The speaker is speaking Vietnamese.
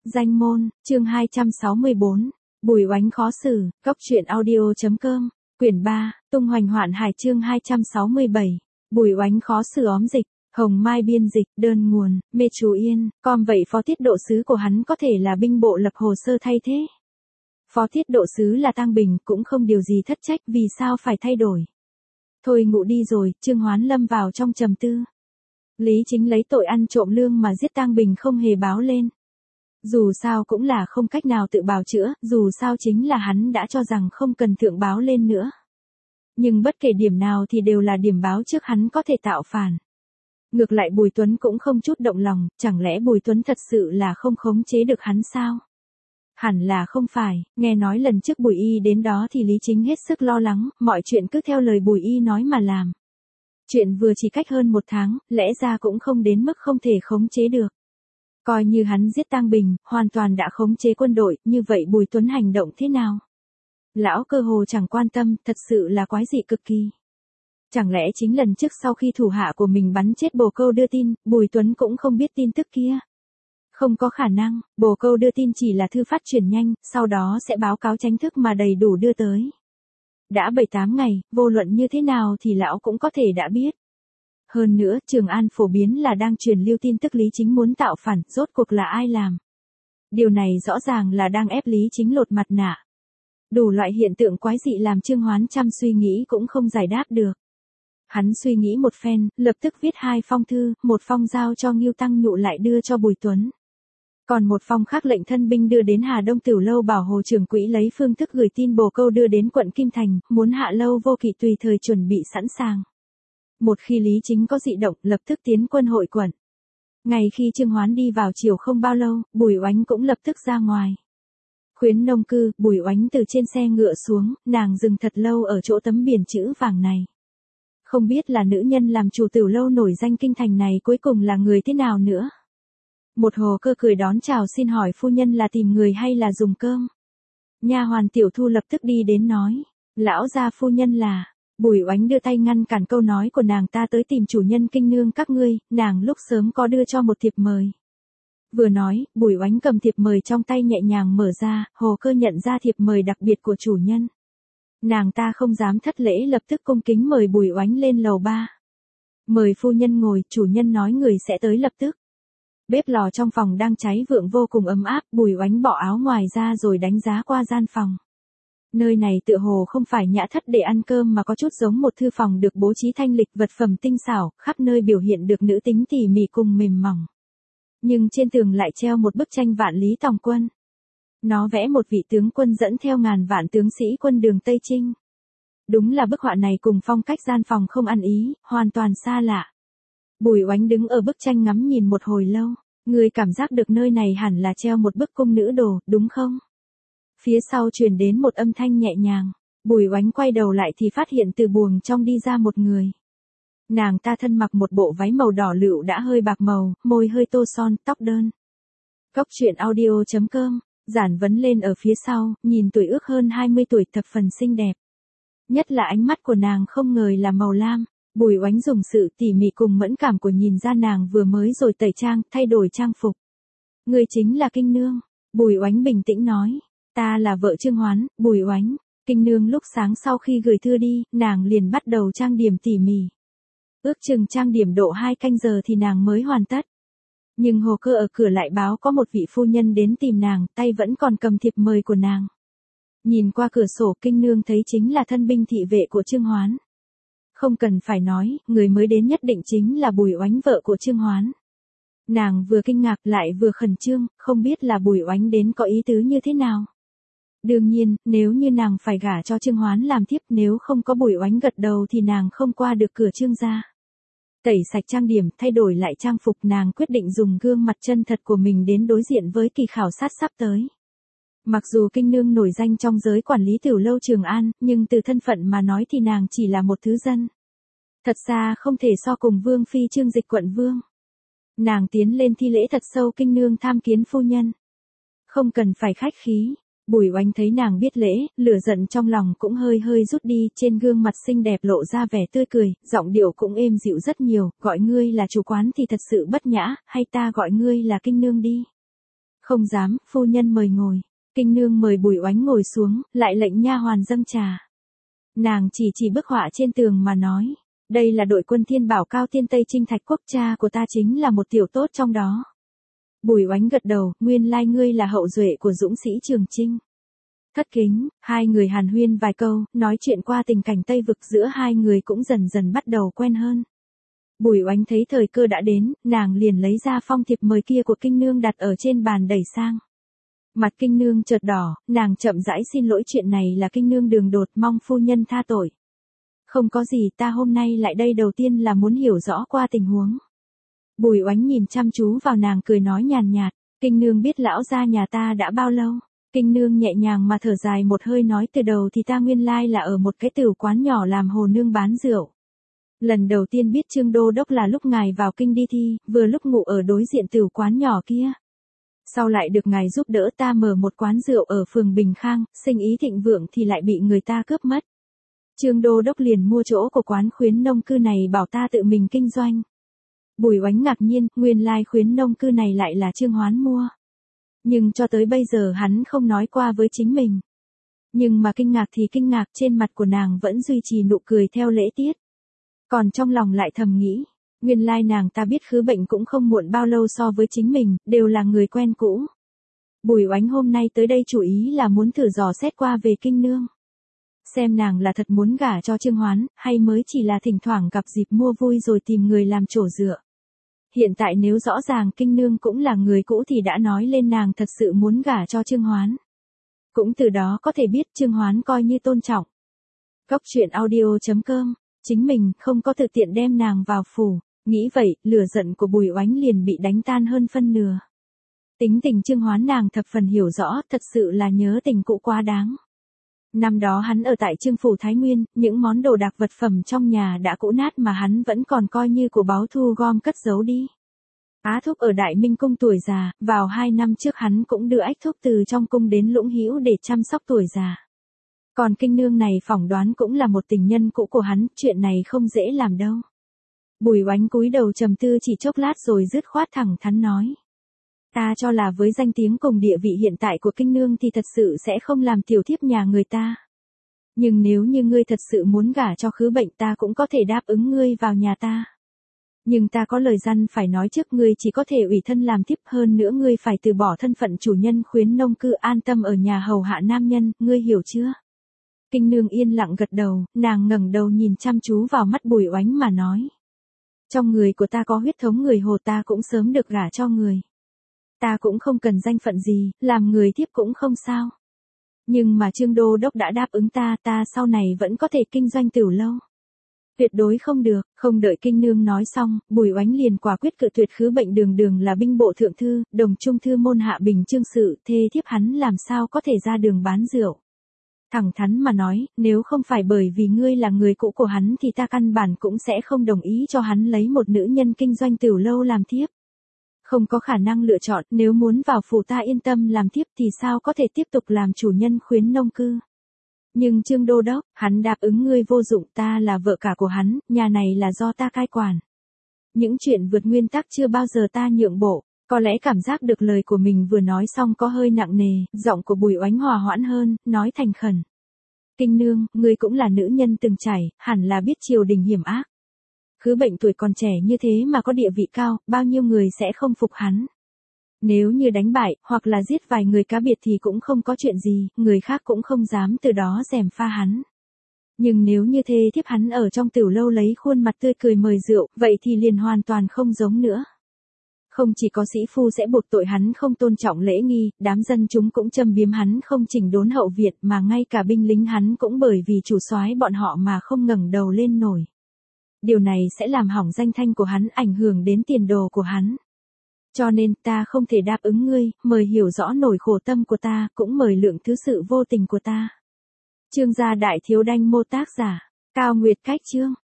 Danh môn, chương 264, Bùi Oánh khó xử, Cóc truyện audio.com, quyển 3, tung hoành hoạn hải chương 267, Bùi Oánh khó xử óm dịch, Hồng Mai biên dịch, đơn nguồn, Mê Chú Yên, con vậy phó tiết độ sứ của hắn có thể là binh bộ lập hồ sơ thay thế. Phó tiết độ sứ là Tang Bình cũng không điều gì thất trách vì sao phải thay đổi. Thôi ngủ đi rồi, Trương Hoán lâm vào trong trầm tư. Lý Chính lấy tội ăn trộm lương mà giết Tang Bình không hề báo lên. Dù sao cũng là không cách nào tự bào chữa, dù sao chính là hắn đã cho rằng không cần thượng báo lên nữa. Nhưng bất kể điểm nào thì đều là điểm báo trước hắn có thể tạo phản. Ngược lại Bùi Tuấn cũng không chút động lòng, chẳng lẽ Bùi Tuấn thật sự là không khống chế được hắn sao? Hẳn là không phải, nghe nói lần trước Bùi Y đến đó thì Lý Chính hết sức lo lắng, mọi chuyện cứ theo lời Bùi Y nói mà làm. Chuyện vừa chỉ cách hơn 1 tháng, lẽ ra cũng không đến mức không thể khống chế được. Coi như hắn giết Tang Bình, hoàn toàn đã khống chế quân đội, như vậy Bùi Tuấn hành động thế nào? Lão cơ hồ chẳng quan tâm, thật sự là quái dị cực kỳ. Chẳng lẽ chính lần trước sau khi thủ hạ của mình bắn chết Bồ Câu đưa tin, Bùi Tuấn cũng không biết tin tức kia? Không có khả năng, Bồ Câu đưa tin chỉ là thư phát truyền nhanh, sau đó sẽ báo cáo chính thức mà đầy đủ đưa tới. Đã 7-8 ngày, vô luận như thế nào thì lão cũng có thể đã biết. Hơn nữa, Trường An phổ biến là đang truyền lưu tin tức Lý Chính muốn tạo phản, rốt cuộc là ai làm? Điều này rõ ràng là đang ép Lý Chính lột mặt nạ. Đủ loại hiện tượng quái dị làm Trương Hoán chăm suy nghĩ cũng không giải đáp được. Hắn suy nghĩ một phen, lập tức viết 2 phong thư, một phong giao cho Ngưu Tăng Nhụ lại đưa cho Bùi Tuấn. Còn một phong khác lệnh thân binh đưa đến Hà Đông Tiểu Lâu bảo Hồ Trưởng Quỹ lấy phương thức gửi tin Bồ Câu đưa đến quận Kim Thành, muốn Hạ Lâu Vô Kỵ tùy thời chuẩn bị sẵn sàng. Một khi Lý Chính có dị động, lập tức tiến quân hội quận. Ngày khi Trương Hoán đi vào chiều không bao lâu, Bùi Oánh cũng lập tức ra ngoài. Khuyến nông cư, Bùi Oánh từ trên xe ngựa xuống, nàng dừng thật lâu ở chỗ tấm biển chữ vàng này. Không biết là nữ nhân làm chủ tiểu lâu nổi danh kinh thành này cuối cùng là người thế nào nữa. Một hồ cơ cười đón chào xin hỏi phu nhân là tìm người hay là dùng cơm. Nha hoàn Tiểu Thu lập tức đi đến nói, lão gia phu nhân là. Bùi Oánh đưa tay ngăn cản câu nói của nàng, ta tới tìm chủ nhân kinh nương các ngươi, nàng lúc sớm có đưa cho một thiệp mời. Vừa nói, Bùi Oánh cầm thiệp mời trong tay nhẹ nhàng mở ra, hồ cơ nhận ra thiệp mời đặc biệt của chủ nhân. Nàng ta không dám thất lễ lập tức cung kính mời Bùi Oánh lên lầu 3. Mời phu nhân ngồi, chủ nhân nói người sẽ tới lập tức. Bếp lò trong phòng đang cháy vượng vô cùng ấm áp, Bùi Oánh bỏ áo ngoài ra rồi đánh giá qua gian phòng. Nơi này tựa hồ không phải nhã thất để ăn cơm mà có chút giống một thư phòng được bố trí thanh lịch, vật phẩm tinh xảo, khắp nơi biểu hiện được nữ tính tỉ mỉ cùng mềm mỏng. Nhưng trên tường lại treo một bức tranh Vạn Lý Tòng Quân. Nó vẽ một vị tướng quân dẫn theo ngàn vạn tướng sĩ quân đường Tây Trinh. Đúng là bức họa này cùng phong cách gian phòng không ăn ý, hoàn toàn xa lạ. Bùi Oánh đứng ở bức tranh ngắm nhìn một hồi lâu, người cảm giác được nơi này hẳn là treo một bức cung nữ đồ, đúng không? Phía sau truyền đến một âm thanh nhẹ nhàng, Bùi Oánh quay đầu lại thì phát hiện từ buồng trong đi ra một người. Nàng ta thân mặc một bộ váy màu đỏ lựu đã hơi bạc màu, môi hơi tô son, tóc đơn. Cóc truyện audio.com, giản vấn lên ở phía sau, nhìn tuổi ước hơn 20 tuổi thập phần xinh đẹp. Nhất là ánh mắt của nàng không ngờ là màu lam. Bùi Oánh dùng sự tỉ mỉ cùng mẫn cảm của nhìn ra nàng vừa mới rồi tẩy trang, thay đổi trang phục. Người chính là Kinh Nương. Bùi Oánh bình tĩnh nói. Ta là vợ Trương Hoán, Bùi Oánh. Kinh Nương lúc sáng sau khi gửi thư đi, nàng liền bắt đầu trang điểm tỉ mỉ. Ước chừng trang điểm độ 2 canh giờ thì nàng mới hoàn tất. Nhưng hồ cơ ở cửa lại báo có một vị phu nhân đến tìm nàng, tay vẫn còn cầm thiệp mời của nàng. Nhìn qua cửa sổ, Kinh Nương thấy chính là thân binh thị vệ của Trương Hoán. Không cần phải nói, người mới đến nhất định chính là Bùi Oánh vợ của Trương Hoán. Nàng vừa kinh ngạc lại vừa khẩn trương, không biết là Bùi Oánh đến có ý tứ như thế nào. Đương nhiên, nếu như nàng phải gả cho Trương Hoán làm thiếp, nếu không có Bùi Oánh gật đầu thì nàng không qua được cửa Trương gia. Tẩy sạch trang điểm, thay đổi lại trang phục, nàng quyết định dùng gương mặt chân thật của mình đến đối diện với kỳ khảo sát sắp tới. Mặc dù Kinh Nương nổi danh trong giới quản lý tiểu lâu Trường An, nhưng từ thân phận mà nói thì nàng chỉ là một thứ dân. Thật ra không thể so cùng Vương Phi Trương Dịch quận Vương. Nàng tiến lên thi lễ thật sâu, Kinh Nương tham kiến phu nhân. Không cần phải khách khí. Bùi Oánh thấy nàng biết lễ, lửa giận trong lòng cũng hơi hơi rút đi, trên gương mặt xinh đẹp lộ ra vẻ tươi cười, giọng điệu cũng êm dịu rất nhiều, gọi ngươi là chủ quán thì thật sự bất nhã, hay ta gọi ngươi là Kinh Nương đi. Không dám, phu nhân mời ngồi. Kinh nương mời Bùi Oánh ngồi xuống, lại lệnh nha hoàn dâng trà. Nàng chỉ bức họa trên tường mà nói, đây là đội quân Thiên Bảo Cao Tiên Tây Trinh Thạch Quốc, cha của ta chính là một tiểu tốt trong đó. Bùi Oánh gật đầu, nguyên lai ngươi là hậu duệ của dũng sĩ Trường Chinh. Thất kính, hai người hàn huyên vài câu, nói chuyện qua tình cảnh Tây Vực, giữa hai người cũng dần dần bắt đầu quen hơn. Bùi Oánh thấy thời cơ đã đến, nàng liền lấy ra phong thiệp mời kia của Kinh nương đặt ở trên bàn đẩy sang. Mặt Kinh nương chợt đỏ, nàng chậm rãi xin lỗi, chuyện này là Kinh nương đường đột, mong phu nhân tha tội. Không có gì, ta hôm nay lại đây đầu tiên là muốn hiểu rõ qua tình huống. Bùi Oánh nhìn chăm chú vào nàng cười nói nhàn nhạt, Kinh nương biết lão gia nhà ta đã bao lâu? Kinh nương nhẹ nhàng mà thở dài một hơi nói, từ đầu thì ta nguyên lai là ở một cái tửu quán nhỏ làm hồ nương bán rượu. Lần đầu tiên biết Trương Đô Đốc là lúc ngài vào kinh đi thi, vừa lúc ngủ ở đối diện tửu quán nhỏ kia. Sau lại được ngài giúp đỡ, ta mở một quán rượu ở phường Bình Khang, sinh ý thịnh vượng thì lại bị người ta cướp mất. Trương Đô Đốc liền mua chỗ của quán khuyến nông cư này bảo ta tự mình kinh doanh. Bùi Oánh ngạc nhiên, nguyên lai khuyến nông cư này lại là Trương Hoán mua. Nhưng cho tới bây giờ hắn không nói qua với chính mình. Nhưng mà kinh ngạc thì kinh ngạc, trên mặt của nàng vẫn duy trì nụ cười theo lễ tiết. Còn trong lòng lại thầm nghĩ, nguyên lai nàng ta biết Khứ Bệnh cũng không muộn bao lâu so với chính mình, đều là người quen cũ. Bùi Oánh hôm nay tới đây chủ ý là muốn thử dò xét qua về Kinh nương. Xem nàng là thật muốn gả cho Trương Hoán, hay mới chỉ là thỉnh thoảng gặp dịp mua vui rồi tìm người làm chỗ dựa. Hiện tại nếu rõ ràng Kinh nương cũng là người cũ thì đã nói lên nàng thật sự muốn gả cho Trương Hoán. Cũng từ đó có thể biết Trương Hoán coi như tôn trọng. Cốc truyện audio.com, chính mình không có thực tiện đem nàng vào phủ, nghĩ vậy, lửa giận của Bùi Oánh liền bị đánh tan hơn phân nửa. Tính tình Trương Hoán nàng thập phần hiểu rõ, thật sự là nhớ tình cũ quá đáng. Năm đó hắn ở tại Trương phủ Thái Nguyên, những món đồ đạc vật phẩm trong nhà đã cũ nát mà hắn vẫn còn coi như của báu, thu gom cất giấu đi. Á Thúc ở Đại Minh cung tuổi già, vào 2 năm trước hắn cũng đưa Ách Thúc từ trong cung đến Lũng Hữu để chăm sóc tuổi già. Còn Kinh nương này phỏng đoán cũng là một tình nhân cũ của hắn, chuyện này không dễ làm đâu. Bùi Oánh cúi đầu trầm tư chỉ chốc lát rồi dứt khoát thẳng thắn nói. Ta cho là với danh tiếng cùng địa vị hiện tại của Kinh nương thì thật sự sẽ không làm tiểu thiếp nhà người ta. Nhưng nếu như ngươi thật sự muốn gả cho Khứ Bệnh, ta cũng có thể đáp ứng ngươi vào nhà ta. Nhưng ta có lời răn phải nói trước, ngươi chỉ có thể ủy thân làm thiếp, hơn nữa ngươi phải từ bỏ thân phận chủ nhân khuyến nông cư, an tâm ở nhà hầu hạ nam nhân, ngươi hiểu chưa? Kinh nương yên lặng gật đầu, nàng ngẩng đầu nhìn chăm chú vào mắt Bùi Oánh mà nói. Trong người của ta có huyết thống người Hồ, ta cũng sớm được gả cho người. Ta cũng không cần danh phận gì, làm người thiếp cũng không sao. Nhưng mà Trương Đô Đốc đã đáp ứng ta, ta sau này vẫn có thể kinh doanh tửu lâu. Tuyệt đối không được. Không đợi Kinh nương nói xong, Bùi Oánh liền quả quyết cự tuyệt. Khứ Bệnh đường đường là binh bộ thượng thư, đồng trung thư môn hạ bình chương sự, thê thiếp hắn làm sao có thể ra đường bán rượu. Thẳng thắn mà nói, nếu không phải bởi vì ngươi là người cũ của hắn thì ta căn bản cũng sẽ không đồng ý cho hắn lấy một nữ nhân kinh doanh tửu lâu làm thiếp. Không có khả năng lựa chọn, nếu muốn vào phủ ta yên tâm làm thiếp thì sao có thể tiếp tục làm chủ nhân khuyến nông cư. Nhưng Trương Đô Đốc, hắn đáp ứng ngươi vô dụng, ta là vợ cả của hắn, nhà này là do ta cai quản. Những chuyện vượt nguyên tắc chưa bao giờ ta nhượng bộ. Có lẽ cảm giác được lời của mình vừa nói xong có hơi nặng nề, giọng của Bùi Oánh hòa hoãn hơn, nói thành khẩn. Kinh nương, ngươi cũng là nữ nhân từng trải, hẳn là biết triều đình hiểm ác. Khứ Bệnh tuổi còn trẻ như thế mà có địa vị cao, bao nhiêu người sẽ không phục hắn. Nếu như đánh bại, hoặc là giết vài người cá biệt thì cũng không có chuyện gì, người khác cũng không dám từ đó gièm pha hắn. Nhưng nếu như thê thiếp hắn ở trong tửu lâu lấy khuôn mặt tươi cười mời rượu, vậy thì liền hoàn toàn không giống nữa. Không chỉ có sĩ phu sẽ buộc tội hắn không tôn trọng lễ nghi, đám dân chúng cũng châm biếm hắn không chỉnh đốn hậu viện, mà ngay cả binh lính hắn cũng bởi vì chủ soái bọn họ mà không ngẩng đầu lên nổi. Điều này sẽ làm hỏng danh thanh của hắn, ảnh hưởng đến tiền đồ của hắn. Cho nên ta không thể đáp ứng ngươi, mời hiểu rõ nỗi khổ tâm của ta, cũng mời lượng thứ sự vô tình của ta. Chương gia đại thiếu đanh mô tác giả, Cao Nguyệt Cách chương